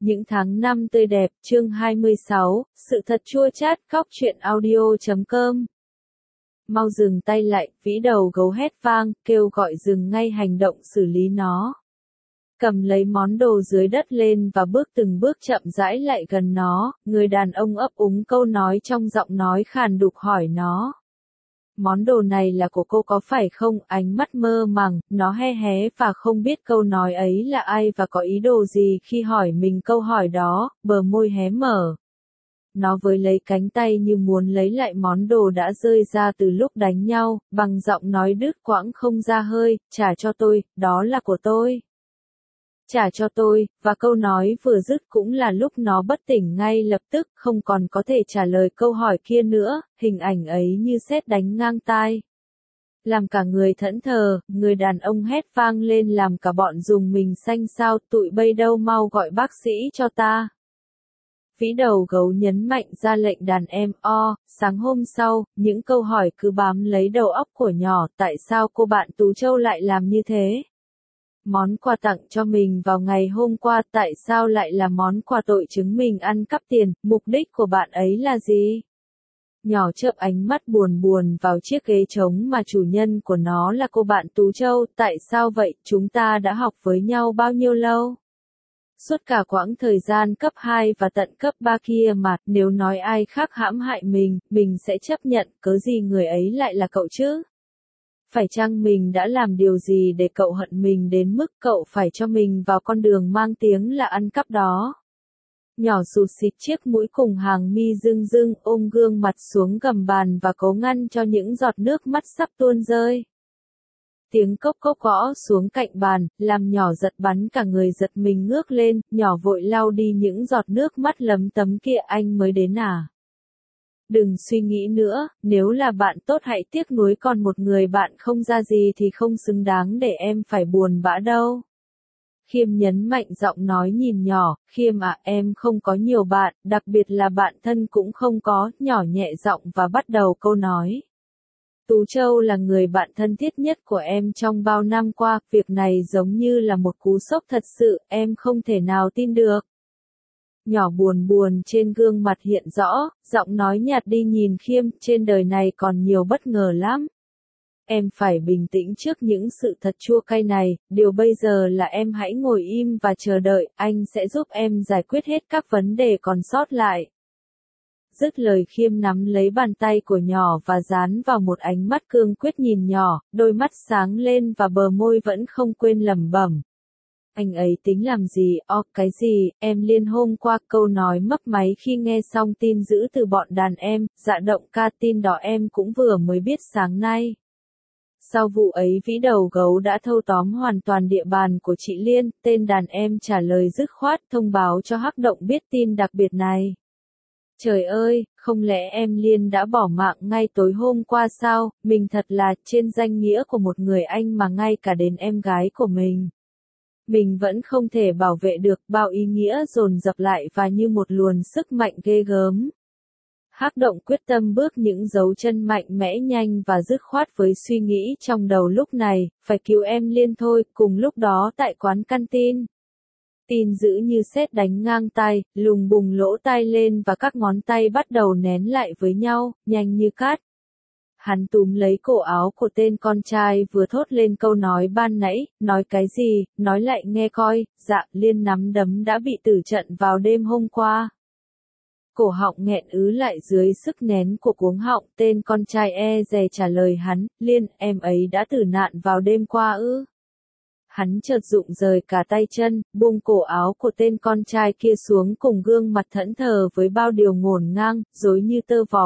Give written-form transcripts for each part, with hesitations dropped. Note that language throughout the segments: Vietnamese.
Những tháng năm tươi đẹp, chương 26, sự thật chua chát, khóc chuyện audio.com. Mau dừng tay lại, vĩ đầu gấu hét vang, kêu gọi dừng ngay hành động xử lý nó. Cầm lấy món đồ dưới đất lên và bước từng bước chậm rãi lại gần nó, người đàn ông ấp úng câu nói trong giọng nói khàn đục hỏi nó. Món đồ này là của cô có phải không? Ánh mắt mơ màng, nó hé hé và không biết câu nói ấy là ai và có ý đồ gì khi hỏi mình câu hỏi đó, bờ môi hé mở. Nó với lấy cánh tay như muốn lấy lại món đồ đã rơi ra từ lúc đánh nhau, bằng giọng nói đứt quãng không ra hơi, trả cho tôi, đó là của tôi. Trả cho tôi, và câu nói vừa dứt cũng là lúc nó bất tỉnh ngay lập tức, không còn có thể trả lời câu hỏi kia nữa, hình ảnh ấy như sét đánh ngang tai. Làm cả người thẫn thờ, người đàn ông hét vang lên làm cả bọn dùng mình xanh xao, tụi bay đâu mau gọi bác sĩ cho ta. Vĩ đầu gấu nhấn mạnh ra lệnh đàn em, sáng hôm sau, những câu hỏi cứ bám lấy đầu óc của nhỏ, tại sao cô bạn Tú Châu lại làm như thế? Món quà tặng cho mình vào ngày hôm qua tại sao lại là món quà tội chứng mình ăn cắp tiền, mục đích của bạn ấy là gì? Nhỏ chớp ánh mắt buồn buồn vào chiếc ghế trống mà chủ nhân của nó là cô bạn Tú Châu, tại sao vậy, chúng ta đã học với nhau bao nhiêu lâu? Suốt cả quãng thời gian cấp 2 và tận cấp 3 kia mà, nếu nói ai khác hãm hại mình sẽ chấp nhận, cớ gì người ấy lại là cậu chứ? Phải chăng mình đã làm điều gì để cậu hận mình đến mức cậu phải cho mình vào con đường mang tiếng là ăn cắp đó? Nhỏ sụt xịt chiếc mũi cùng hàng mi rưng rưng, ôm gương mặt xuống gầm bàn và cố ngăn cho những giọt nước mắt sắp tuôn rơi. Tiếng cốc cốc gõ xuống cạnh bàn, làm nhỏ giật bắn cả người giật mình ngước lên, nhỏ vội lau đi những giọt nước mắt lấm tấm kia. Anh mới đến à? Đừng suy nghĩ nữa, nếu là bạn tốt hãy tiếc nuối, còn một người bạn không ra gì thì không xứng đáng để em phải buồn bã đâu. Khiêm nhấn mạnh giọng nói nhìn nhỏ, Khiêm à, em không có nhiều bạn, đặc biệt là bạn thân cũng không có, nhỏ nhẹ giọng và bắt đầu câu nói. Tú Châu là người bạn thân thiết nhất của em trong bao năm qua, việc này giống như là một cú sốc thật sự, em không thể nào tin được. Nhỏ buồn buồn trên gương mặt hiện rõ, giọng nói nhạt đi nhìn Khiêm, trên đời này còn nhiều bất ngờ lắm. Em phải bình tĩnh trước những sự thật chua cay này, điều bây giờ là em hãy ngồi im và chờ đợi, anh sẽ giúp em giải quyết hết các vấn đề còn sót lại. Dứt lời Khiêm nắm lấy bàn tay của nhỏ và dán vào một ánh mắt cương quyết nhìn nhỏ, đôi mắt sáng lên và bờ môi vẫn không quên lẩm bẩm. Anh ấy tính làm gì, cái gì, em Liên hôm qua, câu nói mấp máy khi nghe xong tin dữ từ bọn đàn em, dạ động ca, tin đó em cũng vừa mới biết sáng nay. Sau vụ ấy vĩ đầu gấu đã thâu tóm hoàn toàn địa bàn của chị Liên, tên đàn em trả lời dứt khoát thông báo cho Hắc Động biết tin đặc biệt này. Trời ơi, không lẽ em Liên đã bỏ mạng ngay tối hôm qua sao, mình thật là trên danh nghĩa của một người anh mà ngay cả đến em gái của mình vẫn không thể bảo vệ được, bao ý nghĩa dồn dập lại và như một luồn sức mạnh ghê gớm. Hắc Động quyết tâm bước những dấu chân mạnh mẽ nhanh và dứt khoát với suy nghĩ trong đầu lúc này, phải cứu em Liên thôi. Cùng lúc đó tại quán canteen, tin dữ như sét đánh ngang tai, lùng bùng lỗ tai lên và các ngón tay bắt đầu nén lại với nhau, nhanh như cát. Hắn túm lấy cổ áo của tên con trai vừa thốt lên câu nói ban nãy, nói cái gì, nói lại nghe coi, dạ, Liên nắm đấm đã bị tử trận vào đêm hôm qua. Cổ họng nghẹn ứ lại dưới sức nén của cuống họng, tên con trai e dè trả lời hắn, Liên, em ấy đã tử nạn vào đêm qua ư. Hắn chợt rụng rời cả tay chân, buông cổ áo của tên con trai kia xuống cùng gương mặt thẫn thờ với bao điều ngổn ngang, rối như tơ vò,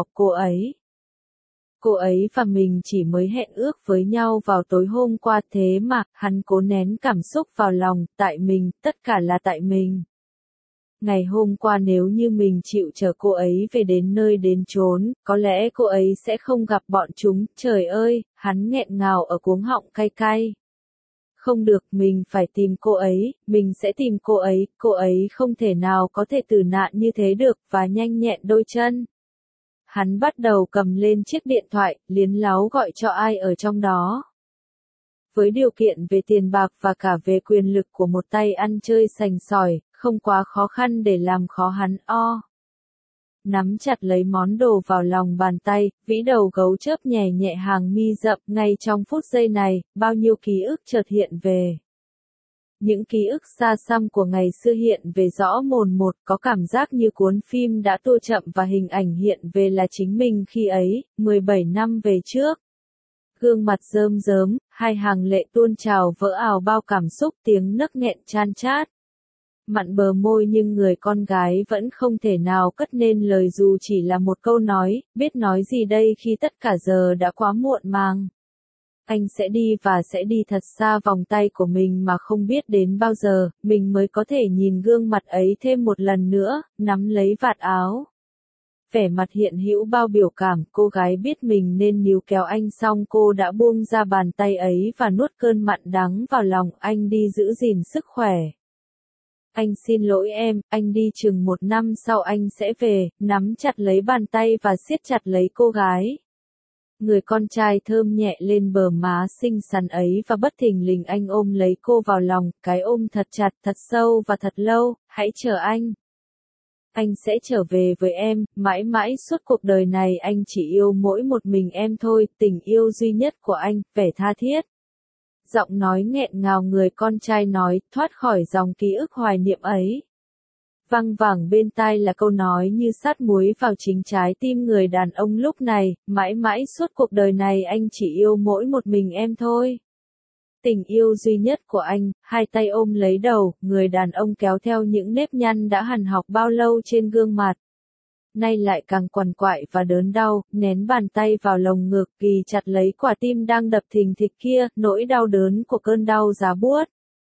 Cô ấy và mình chỉ mới hẹn ước với nhau vào tối hôm qua thế mà, hắn cố nén cảm xúc vào lòng, tại mình, tất cả là tại mình. Ngày hôm qua nếu như mình chịu chở cô ấy về đến nơi đến chốn, có lẽ cô ấy sẽ không gặp bọn chúng, trời ơi, hắn nghẹn ngào ở cuống họng cay cay. Không được, mình phải tìm cô ấy, mình sẽ tìm cô ấy không thể nào có thể tử nạn như thế được, và nhanh nhẹn đôi chân. Hắn bắt đầu cầm lên chiếc điện thoại, liến láo gọi cho ai ở trong đó. Với điều kiện về tiền bạc và cả về quyền lực của một tay ăn chơi sành sỏi, không quá khó khăn để làm khó hắn Nắm chặt lấy món đồ vào lòng bàn tay, vĩ đầu gấu chớp nhẹ nhẹ hàng mi rậm, ngay trong phút giây này, bao nhiêu ký ức chợt hiện về. Những ký ức xa xăm của ngày xưa hiện về rõ mồn một, có cảm giác như cuốn phim đã tua chậm và hình ảnh hiện về là chính mình khi ấy, 17 năm về trước. Gương mặt rơm rớm, hai hàng lệ tuôn trào vỡ ào bao cảm xúc, tiếng nấc nghẹn chan chát. Mặn bờ môi nhưng người con gái vẫn không thể nào cất nên lời dù chỉ là một câu nói, biết nói gì đây khi tất cả giờ đã quá muộn màng. Anh sẽ đi và sẽ đi thật xa vòng tay của mình mà không biết đến bao giờ, mình mới có thể nhìn gương mặt ấy thêm một lần nữa, nắm lấy vạt áo. Vẻ mặt hiện hữu bao biểu cảm, cô gái biết mình nên níu kéo anh xong cô đã buông ra bàn tay ấy và nuốt cơn mặn đắng vào lòng, anh đi giữ gìn sức khỏe. Anh xin lỗi em, anh đi chừng 1 năm sau anh sẽ về, nắm chặt lấy bàn tay và siết chặt lấy cô gái. Người con trai thơm nhẹ lên bờ má xinh xắn ấy và bất thình lình anh ôm lấy cô vào lòng, cái ôm thật chặt, thật sâu và thật lâu, hãy chờ anh. Anh sẽ trở về với em, mãi mãi suốt cuộc đời này anh chỉ yêu mỗi một mình em thôi, tình yêu duy nhất của anh, vẻ tha thiết. Giọng nói nghẹn ngào người con trai nói, thoát khỏi dòng ký ức hoài niệm ấy. Văng vẳng bên tai là câu nói như sát muối vào chính trái tim người đàn ông lúc này, mãi mãi suốt cuộc đời này anh chỉ yêu mỗi một mình em thôi. Tình yêu duy nhất của anh, hai tay ôm lấy đầu, người đàn ông kéo theo những nếp nhăn đã hằn học bao lâu trên gương mặt. Nay lại càng quằn quại và đớn đau, nén bàn tay vào lồng ngực, ghì chặt lấy quả tim đang đập thình thịch kia, nỗi đau đớn của cơn đau giá buốt.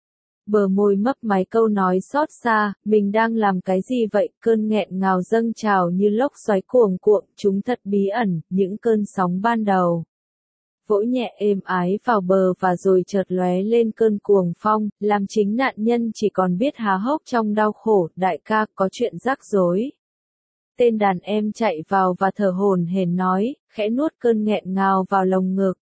Bờ môi mấp máy câu nói xót xa, mình đang làm cái gì vậy, cơn nghẹn ngào dâng trào như lốc xoáy cuồng cuộn, chúng thật bí ẩn, những cơn sóng ban đầu. Vỗ nhẹ êm ái vào bờ và rồi chợt lóe lên cơn cuồng phong, làm chính nạn nhân chỉ còn biết há hốc trong đau khổ, đại ca, có chuyện rắc rối. Tên đàn em chạy vào và thở hổn hển nói, khẽ nuốt cơn nghẹn ngào vào lồng ngực.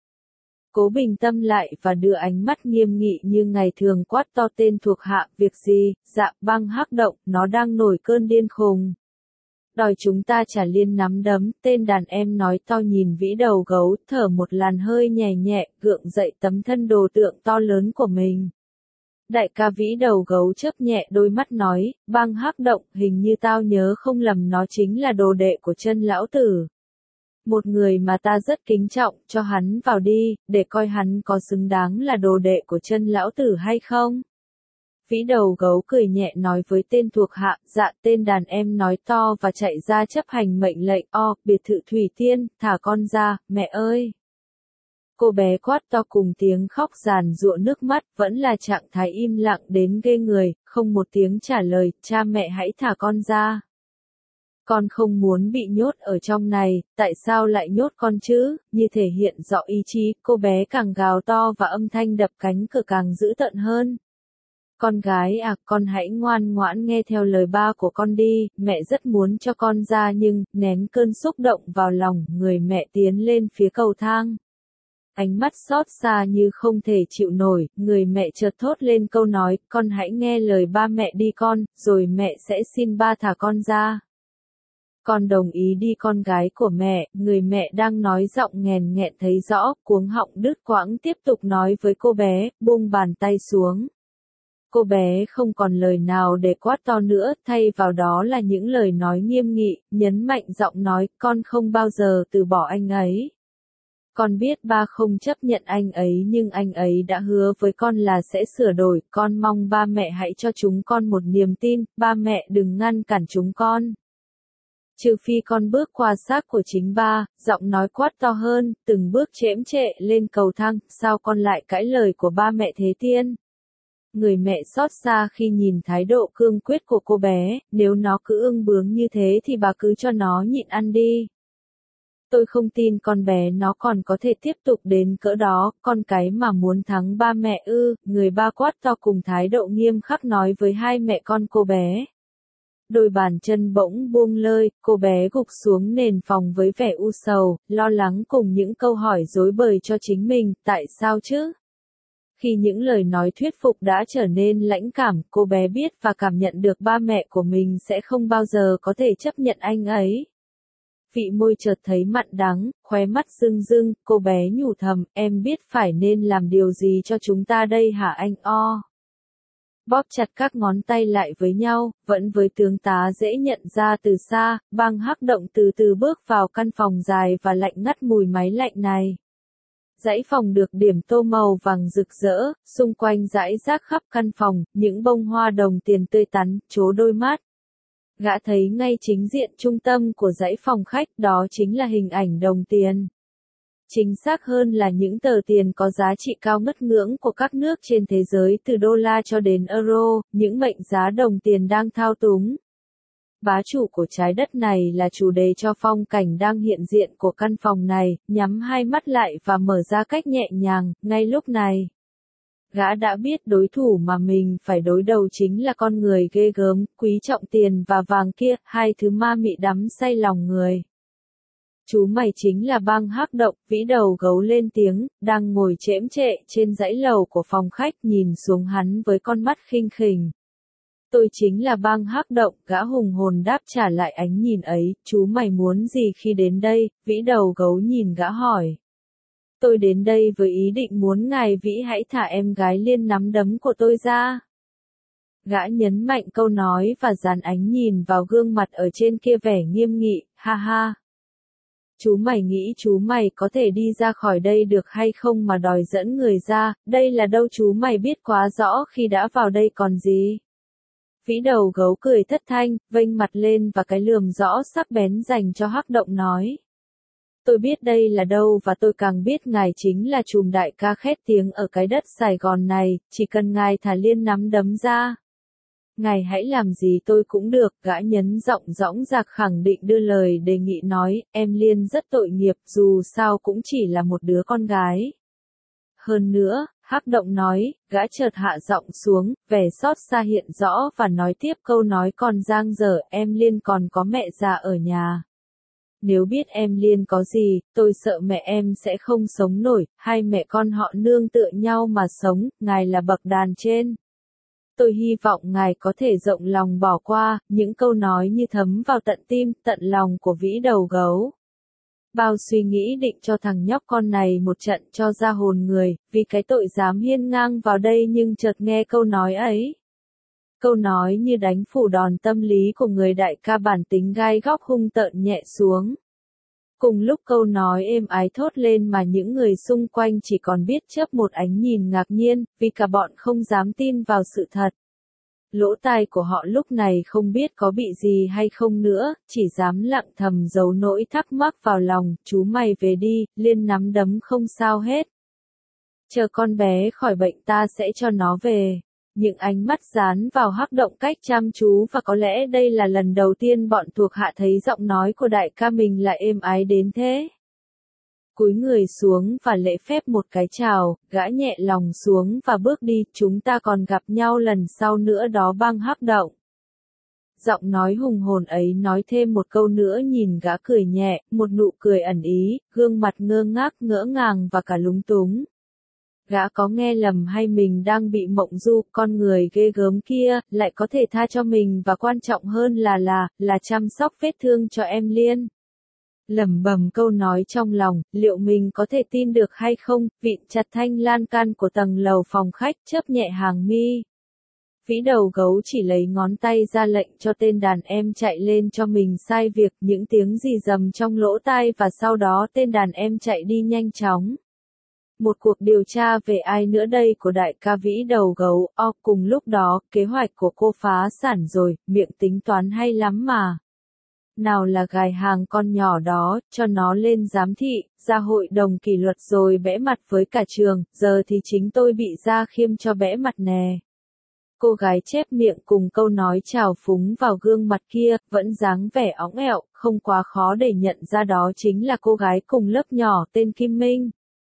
Cố bình tâm lại và đưa ánh mắt nghiêm nghị như ngày thường quát to tên thuộc hạ, việc gì, dạ băng hắc động, nó đang nổi cơn điên khùng. Đòi chúng ta trả liên nắm đấm, tên đàn em nói to nhìn vĩ đầu gấu, thở một làn hơi nhẹ nhẹ, gượng dậy tấm thân đồ tượng to lớn của mình. Đại ca vĩ đầu gấu chớp nhẹ đôi mắt nói, băng hắc động, hình như tao nhớ không lầm nó chính là đồ đệ của chân lão tử. Một người mà ta rất kính trọng, cho hắn vào đi, để coi hắn có xứng đáng là đồ đệ của chân lão tử hay không. Vĩ đầu gấu cười nhẹ nói với tên thuộc hạ, dạ, tên đàn em nói to và chạy ra chấp hành mệnh lệnh, biệt thự Thủy Tiên, thả con ra, mẹ ơi. Cô bé quát to cùng tiếng khóc giàn giụa nước mắt, vẫn là trạng thái im lặng đến ghê người, không một tiếng trả lời, cha mẹ hãy thả con ra. Con không muốn bị nhốt ở trong này, tại sao lại nhốt con chứ, như thể hiện rõ ý chí, cô bé càng gào to và âm thanh đập cánh cửa càng dữ tợn hơn. Con gái à, con hãy ngoan ngoãn nghe theo lời ba của con đi, mẹ rất muốn cho con ra nhưng, nén cơn xúc động vào lòng, người mẹ tiến lên phía cầu thang. Ánh mắt xót xa như không thể chịu nổi, người mẹ chợt thốt lên câu nói, con hãy nghe lời ba mẹ đi con, rồi mẹ sẽ xin ba thả con ra. Con đồng ý đi con gái của mẹ, người mẹ đang nói giọng nghèn nghẹn thấy rõ, cuống họng đứt quãng tiếp tục nói với cô bé, buông bàn tay xuống. Cô bé không còn lời nào để quát to nữa, thay vào đó là những lời nói nghiêm nghị, nhấn mạnh giọng nói, con không bao giờ từ bỏ anh ấy. Con biết ba không chấp nhận anh ấy nhưng anh ấy đã hứa với con là sẽ sửa đổi, con mong ba mẹ hãy cho chúng con một niềm tin, ba mẹ đừng ngăn cản chúng con. Trừ phi con bước qua xác của chính ba, giọng nói quát to hơn, từng bước chễm chệ lên cầu thang, sao con lại cãi lời của ba mẹ thế tiên? Người mẹ xót xa khi nhìn thái độ cương quyết của cô bé, nếu nó cứ ương bướng như thế thì bà cứ cho nó nhịn ăn đi. Tôi không tin con bé nó còn có thể tiếp tục đến cỡ đó, con cái mà muốn thắng ba mẹ ư, người ba quát to cùng thái độ nghiêm khắc nói với hai mẹ con cô bé. Đôi bàn chân bỗng buông lơi, cô bé gục xuống nền phòng với vẻ u sầu, lo lắng cùng những câu hỏi rối bời cho chính mình, tại sao chứ? Khi những lời nói thuyết phục đã trở nên lãnh cảm, cô bé biết và cảm nhận được ba mẹ của mình sẽ không bao giờ có thể chấp nhận anh ấy. Vị môi chợt thấy mặn đắng, khóe mắt rưng rưng, cô bé nhủ thầm, em biết phải nên làm điều gì cho chúng ta đây hả anh o? Bóp chặt các ngón tay lại với nhau, vẫn với tướng tá dễ nhận ra từ xa, Bang Hắc Động từ từ bước vào căn phòng dài và lạnh ngắt mùi máy lạnh này. Dãy phòng được điểm tô màu vàng rực rỡ, xung quanh rải rác khắp căn phòng, những bông hoa đồng tiền tươi tắn, trố đôi mắt. Gã thấy ngay chính diện trung tâm của dãy phòng khách, đó chính là hình ảnh đồng tiền. Chính xác hơn là những tờ tiền có giá trị cao ngất ngưỡng của các nước trên thế giới từ đô la cho đến euro, những mệnh giá đồng tiền đang thao túng. Bá chủ của trái đất này là chủ đề cho phong cảnh đang hiện diện của căn phòng này, nhắm hai mắt lại và mở ra cách nhẹ nhàng, ngay lúc này. Gã đã biết đối thủ mà mình phải đối đầu chính là con người ghê gớm, quý trọng tiền và vàng kia, hai thứ ma mị đắm say lòng người. Chú mày chính là Bang Hắc Động, vĩ đầu gấu lên tiếng, đang ngồi chễm chệ trên dãy lầu của phòng khách nhìn xuống hắn với con mắt khinh khỉnh. Tôi chính là Bang Hắc Động, gã hùng hồn đáp trả lại ánh nhìn ấy, chú mày muốn gì khi đến đây, vĩ đầu gấu nhìn gã hỏi. Tôi đến đây với ý định muốn ngài vĩ hãy thả em gái Liên nắm đấm của tôi ra. Gã nhấn mạnh câu nói và dán ánh nhìn vào gương mặt ở trên kia vẻ nghiêm nghị, ha ha. Chú mày nghĩ chú mày có thể đi ra khỏi đây được hay không mà đòi dẫn người ra, đây là đâu chú mày biết quá rõ khi đã vào đây còn gì. Vĩ đầu gấu cười thất thanh, vênh mặt lên và cái lườm rõ sắc bén dành cho Hắc Động nói. Tôi biết đây là đâu và tôi càng biết ngài chính là trùm đại ca khét tiếng ở cái đất Sài Gòn này, chỉ cần ngài thả Liên nắm đấm ra. Ngài hãy làm gì tôi cũng được, gã nhấn giọng dõng dạc khẳng định đưa lời đề nghị nói, em Liên rất tội nghiệp, dù sao cũng chỉ là một đứa con gái. Hơn nữa, Hắc Động nói, gã chợt hạ giọng xuống, vẻ xót xa hiện rõ và nói tiếp câu nói còn dang dở, em Liên còn có mẹ già ở nhà. Nếu biết em Liên có gì, tôi sợ mẹ em sẽ không sống nổi, hai mẹ con họ nương tựa nhau mà sống, ngài là bậc đàn trên. Tôi hy vọng ngài có thể rộng lòng bỏ qua, những câu nói như thấm vào tận tim, tận lòng của vĩ đầu gấu. Bao suy nghĩ định cho thằng nhóc con này một trận cho ra hồn người, vì cái tội dám hiên ngang vào đây nhưng chợt nghe câu nói ấy. Câu nói như đánh phủ đòn tâm lý của người đại ca bản tính gai góc hung tợn nhẹ xuống. Cùng lúc câu nói êm ái thốt lên mà những người xung quanh chỉ còn biết chớp một ánh nhìn ngạc nhiên, vì cả bọn không dám tin vào sự thật. Lỗ tai của họ lúc này không biết có bị gì hay không nữa, chỉ dám lặng thầm giấu nỗi thắc mắc vào lòng, chú mày về đi, Liên nắm đấm không sao hết. Chờ con bé khỏi bệnh ta sẽ cho nó về. Những ánh mắt dán vào Hắc Động cách chăm chú và có lẽ đây là lần đầu tiên bọn thuộc hạ thấy giọng nói của đại ca mình lại êm ái đến thế. Cúi người xuống và lễ phép một cái chào, gã nhẹ lòng xuống và bước đi, chúng ta còn gặp nhau lần sau nữa đó Bang Hắc Động. Giọng nói hùng hồn ấy nói thêm một câu nữa nhìn gã cười nhẹ, một nụ cười ẩn ý, gương mặt ngơ ngác ngỡ ngàng và cả lúng túng. Gã có nghe lầm hay mình đang bị mộng du, con người ghê gớm kia, lại có thể tha cho mình và quan trọng hơn là chăm sóc vết thương cho em Liên. Lẩm bẩm câu nói trong lòng, liệu mình có thể tin được hay không, vịn chặt thanh lan can của tầng lầu phòng khách, chớp nhẹ hàng mi. Vĩ đầu gấu chỉ lấy ngón tay ra lệnh cho tên đàn em chạy lên cho mình sai việc, những tiếng rì rầm trong lỗ tai và sau đó tên đàn em chạy đi nhanh chóng. Một cuộc điều tra về ai nữa đây của đại ca vĩ đầu gấu, cùng lúc đó, kế hoạch của cô phá sản rồi, miệng tính toán hay lắm mà. Nào là gài hàng con nhỏ đó, cho nó lên giám thị, ra hội đồng kỷ luật rồi bẽ mặt với cả trường, giờ thì chính tôi bị ra khiêm cho bẽ mặt nè. Cô gái chép miệng cùng câu nói trào phúng vào gương mặt kia, vẫn dáng vẻ óng ẹo, không quá khó để nhận ra đó chính là cô gái cùng lớp nhỏ tên Kim Minh.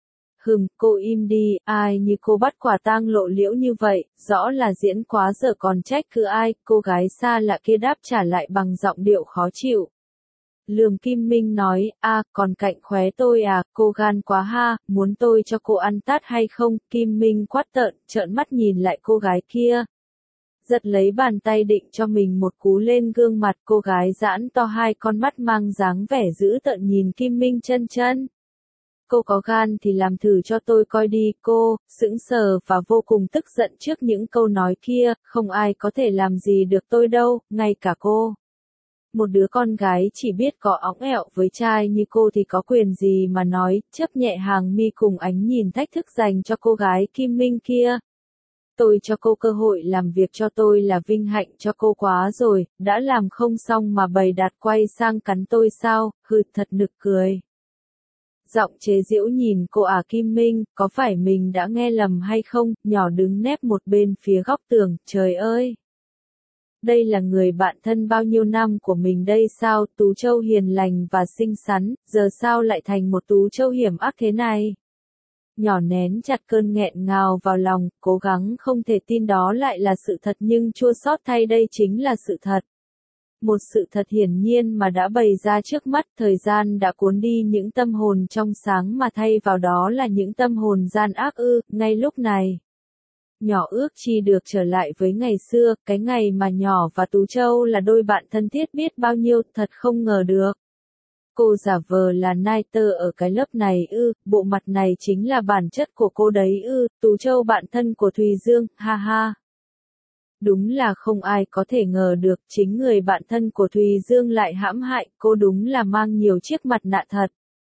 Cô im đi, ai như cô bắt quả tang lộ liễu như vậy, rõ là diễn quá dở còn trách cứ ai, cô gái xa lạ kia đáp trả lại bằng giọng điệu khó chịu. Lườm Kim Minh nói, còn cạnh khóe tôi à, cô gan quá ha, muốn tôi cho cô ăn tát hay không? Kim Minh quát tợn, trợn mắt nhìn lại cô gái kia. Giật lấy bàn tay định cho mình một cú lên gương mặt, cô gái giãn to hai con mắt mang dáng vẻ dữ tợn nhìn Kim Minh chân chân. Cô có gan thì làm thử cho tôi coi đi, cô, sững sờ và vô cùng tức giận trước những câu nói kia, không ai có thể làm gì được tôi đâu, ngay cả cô. Một đứa con gái chỉ biết có óng ẹo với trai như cô thì có quyền gì mà nói, chớp nhẹ hàng mi cùng ánh nhìn thách thức dành cho cô gái Kim Minh kia. Tôi cho cô cơ hội làm việc cho tôi là vinh hạnh cho cô quá rồi, đã làm không xong mà bày đặt quay sang cắn tôi sao, hừ thật nực cười. Giọng chế giễu nhìn cô Kim Minh, có phải mình đã nghe lầm hay không, nhỏ đứng nép một bên phía góc tường, trời ơi. Đây là người bạn thân bao nhiêu năm của mình đây sao, Tú Châu hiền lành và xinh xắn, giờ sao lại thành một Tú Châu hiểm ác thế này? Nhỏ nén chặt cơn nghẹn ngào vào lòng, cố gắng không thể tin đó lại là sự thật nhưng chua xót thay đây chính là sự thật. Một sự thật hiển nhiên mà đã bày ra trước mắt, thời gian đã cuốn đi những tâm hồn trong sáng mà thay vào đó là những tâm hồn gian ác ngay lúc này. Nhỏ ước chi được trở lại với ngày xưa, cái ngày mà nhỏ và Tú Châu là đôi bạn thân thiết biết bao nhiêu, thật không ngờ được. Cô giả vờ là Niter ở cái lớp này bộ mặt này chính là bản chất của cô đấy Tú Châu bạn thân của Thùy Dương, ha ha. Đúng là không ai có thể ngờ được, chính người bạn thân của Thùy Dương lại hãm hại cô, đúng là mang nhiều chiếc mặt nạ thật.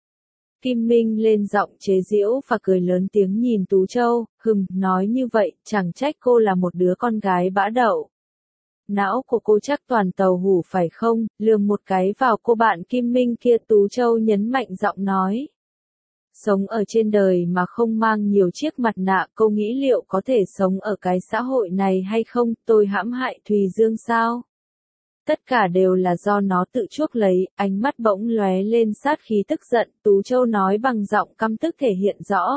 Kim Minh lên giọng chế giễu và cười lớn tiếng nhìn Tú Châu, nói như vậy, chẳng trách cô là một đứa con gái bã đậu. Não của cô chắc toàn tàu hủ phải không, lườm một cái vào cô bạn Kim Minh kia, Tú Châu nhấn mạnh giọng nói. Sống ở trên đời mà không mang nhiều chiếc mặt nạ, cô nghĩ liệu có thể sống ở cái xã hội này hay không, tôi hãm hại Thùy Dương sao? Tất cả đều là do nó tự chuốc lấy, ánh mắt bỗng lóe lên sát khí tức giận, Tú Châu nói bằng giọng căm tức thể hiện rõ.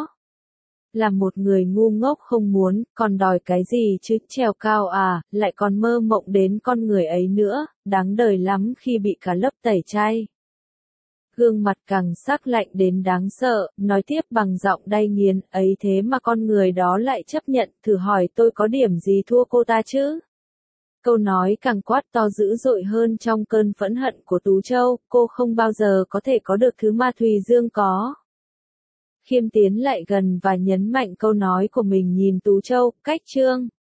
Là một người ngu ngốc không muốn, còn đòi cái gì chứ, trèo cao lại còn mơ mộng đến con người ấy nữa, đáng đời lắm khi bị cả lớp tẩy chay. Gương mặt càng sắc lạnh đến đáng sợ, nói tiếp bằng giọng đay nghiến, ấy thế mà con người đó lại chấp nhận, thử hỏi tôi có điểm gì thua cô ta chứ? Câu nói càng quát to dữ dội hơn trong cơn phẫn hận của Tú Châu, cô không bao giờ có thể có được thứ mà Thùy Dương có. Khiêm tiến lại gần và nhấn mạnh câu nói của mình nhìn Tú Châu, cách trương.